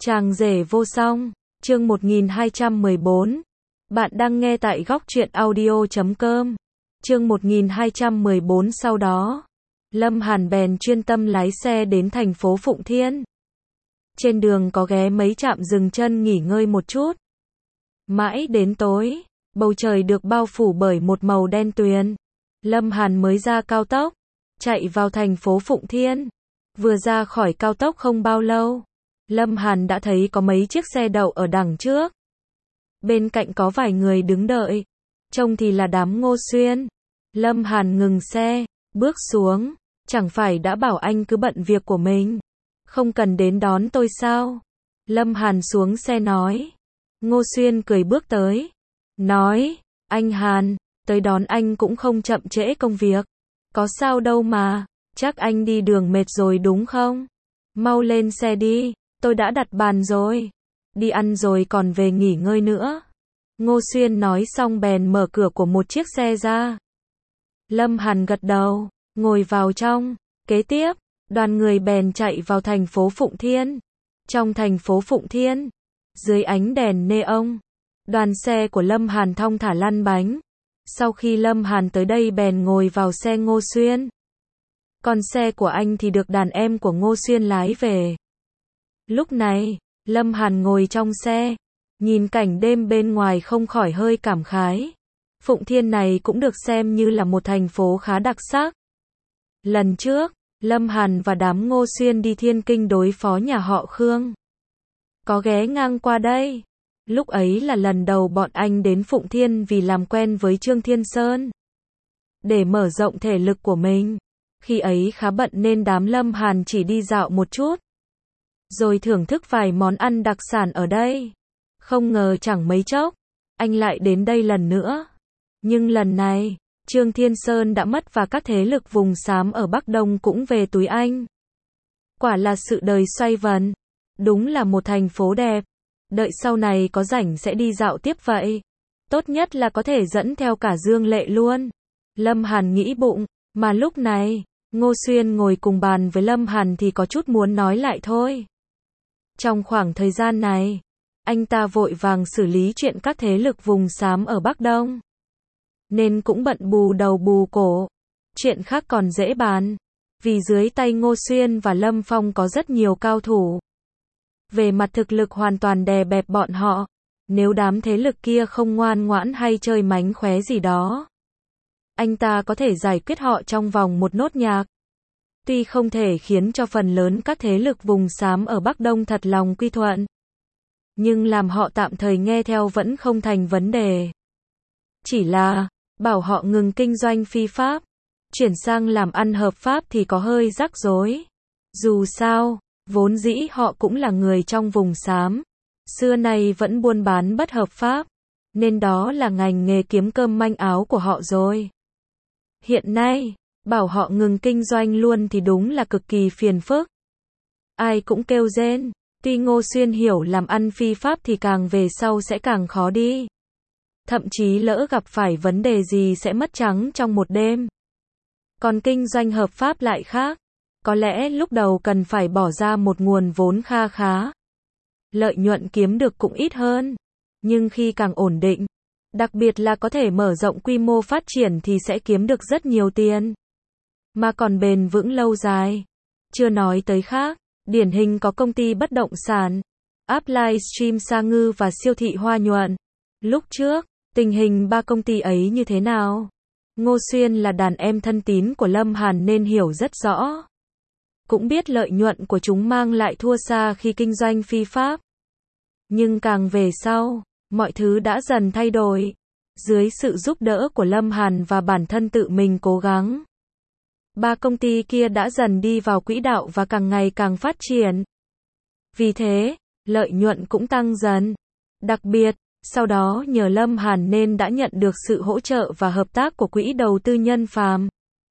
Chàng rể vô song, chương 1214. Bạn đang nghe tại góc truyện audio.com. Chương 1214 sau đó, Lâm Hàn bèn chuyên tâm lái xe đến thành phố Phụng Thiên. Trên đường có ghé mấy trạm dừng chân nghỉ ngơi một chút. Mãi đến tối, bầu trời được bao phủ bởi một màu đen tuyền. Lâm Hàn mới ra cao tốc, chạy vào thành phố Phụng Thiên. Vừa ra khỏi cao tốc không bao lâu, Lâm Hàn đã thấy có mấy chiếc xe đậu ở đằng trước. Bên cạnh có vài người đứng đợi, trông thì là đám Ngô Xuyên. Lâm Hàn ngừng xe, bước xuống, chẳng phải đã bảo anh cứ bận việc của mình, không cần đến đón tôi sao? Lâm Hàn xuống xe nói. Ngô Xuyên cười bước tới, nói, anh Hàn, tới đón anh cũng không chậm trễ công việc. Có sao đâu mà, chắc anh đi đường mệt rồi đúng không? Mau lên xe đi, tôi đã đặt bàn rồi. Đi ăn rồi còn về nghỉ ngơi nữa. Ngô Xuyên nói xong bèn mở cửa của một chiếc xe ra. Lâm Hàn gật đầu, ngồi vào trong. Kế tiếp, đoàn người bèn chạy vào thành phố Phụng Thiên. Trong thành phố Phụng Thiên, dưới ánh đèn neon, đoàn xe của Lâm Hàn thong thả lăn bánh. Sau khi Lâm Hàn tới đây bèn ngồi vào xe Ngô Xuyên. Còn xe của anh thì được đàn em của Ngô Xuyên lái về. Lúc này, Lâm Hàn ngồi trong xe, nhìn cảnh đêm bên ngoài không khỏi hơi cảm khái. Phụng Thiên này cũng được xem như là một thành phố khá đặc sắc. Lần trước, Lâm Hàn và đám Ngô Xuyên đi Thiên Kinh đối phó nhà họ Khương. Có ghé ngang qua đây. Lúc ấy là lần đầu bọn anh đến Phụng Thiên vì làm quen với Trương Thiên Sơn. Để mở rộng thể lực của mình. Khi ấy khá bận nên đám Lâm Hàn chỉ đi dạo một chút, rồi thưởng thức vài món ăn đặc sản ở đây. Không ngờ chẳng mấy chốc, anh lại đến đây lần nữa. Nhưng lần này, Trương Thiên Sơn đã mất và các thế lực vùng xám ở Bắc Đông cũng về túi anh. Quả là sự đời xoay vần. Đúng là một thành phố đẹp. Đợi sau này có rảnh sẽ đi dạo tiếp vậy. Tốt nhất là có thể dẫn theo cả Dương Lệ luôn. Lâm Hàn nghĩ bụng, mà lúc này, Ngô Xuyên ngồi cùng bàn với Lâm Hàn thì có chút muốn nói lại thôi. Trong khoảng thời gian này, anh ta vội vàng xử lý chuyện các thế lực vùng xám ở Bắc Đông, nên cũng bận bù đầu bù cổ. Chuyện khác còn dễ bàn, vì dưới tay Ngô Xuyên và Lâm Phong có rất nhiều cao thủ. Về mặt thực lực hoàn toàn đè bẹp bọn họ. Nếu đám thế lực kia không ngoan ngoãn hay chơi mánh khóe gì đó, anh ta có thể giải quyết họ trong vòng một nốt nhạc. Tuy không thể khiến cho phần lớn các thế lực vùng xám ở Bắc Đông thật lòng quy thuận, nhưng làm họ tạm thời nghe theo vẫn không thành vấn đề. Chỉ là, bảo họ ngừng kinh doanh phi pháp, chuyển sang làm ăn hợp pháp thì có hơi rắc rối. Dù sao, vốn dĩ họ cũng là người trong vùng xám, xưa nay vẫn buôn bán bất hợp pháp, nên đó là ngành nghề kiếm cơm manh áo của họ rồi. Hiện nay, bảo họ ngừng kinh doanh luôn thì đúng là cực kỳ phiền phức. Ai cũng kêu rên, tuy Ngô Xuyên hiểu làm ăn phi pháp thì càng về sau sẽ càng khó đi. Thậm chí lỡ gặp phải vấn đề gì sẽ mất trắng trong một đêm. Còn kinh doanh hợp pháp lại khác. Có lẽ lúc đầu cần phải bỏ ra một nguồn vốn kha khá. Lợi nhuận kiếm được cũng ít hơn. Nhưng khi càng ổn định, đặc biệt là có thể mở rộng quy mô phát triển thì sẽ kiếm được rất nhiều tiền. Mà còn bền vững lâu dài. Chưa nói tới khác, điển hình có công ty bất động sản, app livestream Sa Ngư và siêu thị Hoa Nhuận. Lúc trước, tình hình ba công ty ấy như thế nào? Ngô Xuyên là đàn em thân tín của Lâm Hàn nên hiểu rất rõ. Cũng biết lợi nhuận của chúng mang lại thua xa khi kinh doanh phi pháp. Nhưng càng về sau, mọi thứ đã dần thay đổi. Dưới sự giúp đỡ của Lâm Hàn và bản thân tự mình cố gắng, ba công ty kia đã dần đi vào quỹ đạo và càng ngày càng phát triển. Vì thế, lợi nhuận cũng tăng dần. Đặc biệt, sau đó nhờ Lâm Hàn nên đã nhận được sự hỗ trợ và hợp tác của quỹ đầu tư Nhân Phàm.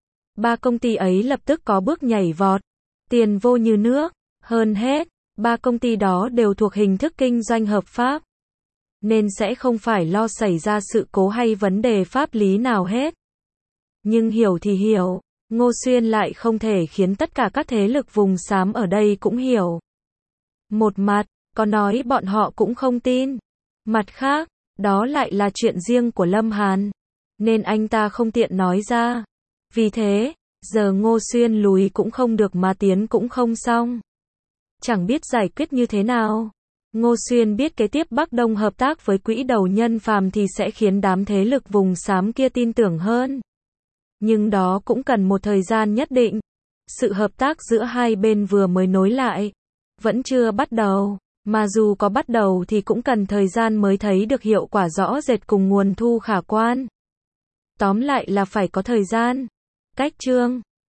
Ba công ty ấy lập tức có bước nhảy vọt. Tiền vô như nước. Hơn hết, ba công ty đó đều thuộc hình thức kinh doanh hợp pháp, nên sẽ không phải lo xảy ra sự cố hay vấn đề pháp lý nào hết. Nhưng hiểu thì hiểu, Ngô Xuyên lại không thể khiến tất cả các thế lực vùng xám ở đây cũng hiểu. Một mặt, có nói bọn họ cũng không tin. Mặt khác, đó lại là chuyện riêng của Lâm Hàn, nên anh ta không tiện nói ra. Vì thế, giờ Ngô Xuyên lùi cũng không được mà tiến cũng không xong. Chẳng biết giải quyết như thế nào. Ngô Xuyên biết kế tiếp Bắc Đông hợp tác với quỹ đầu nhân phàm thì sẽ khiến đám thế lực vùng xám kia tin tưởng hơn. Nhưng đó cũng cần một thời gian nhất định. Sự hợp tác giữa hai bên vừa mới nối lại, vẫn chưa bắt đầu. Mà dù có bắt đầu thì cũng cần thời gian mới thấy được hiệu quả rõ rệt cùng nguồn thu khả quan. Tóm lại là phải có thời gian. Cách chương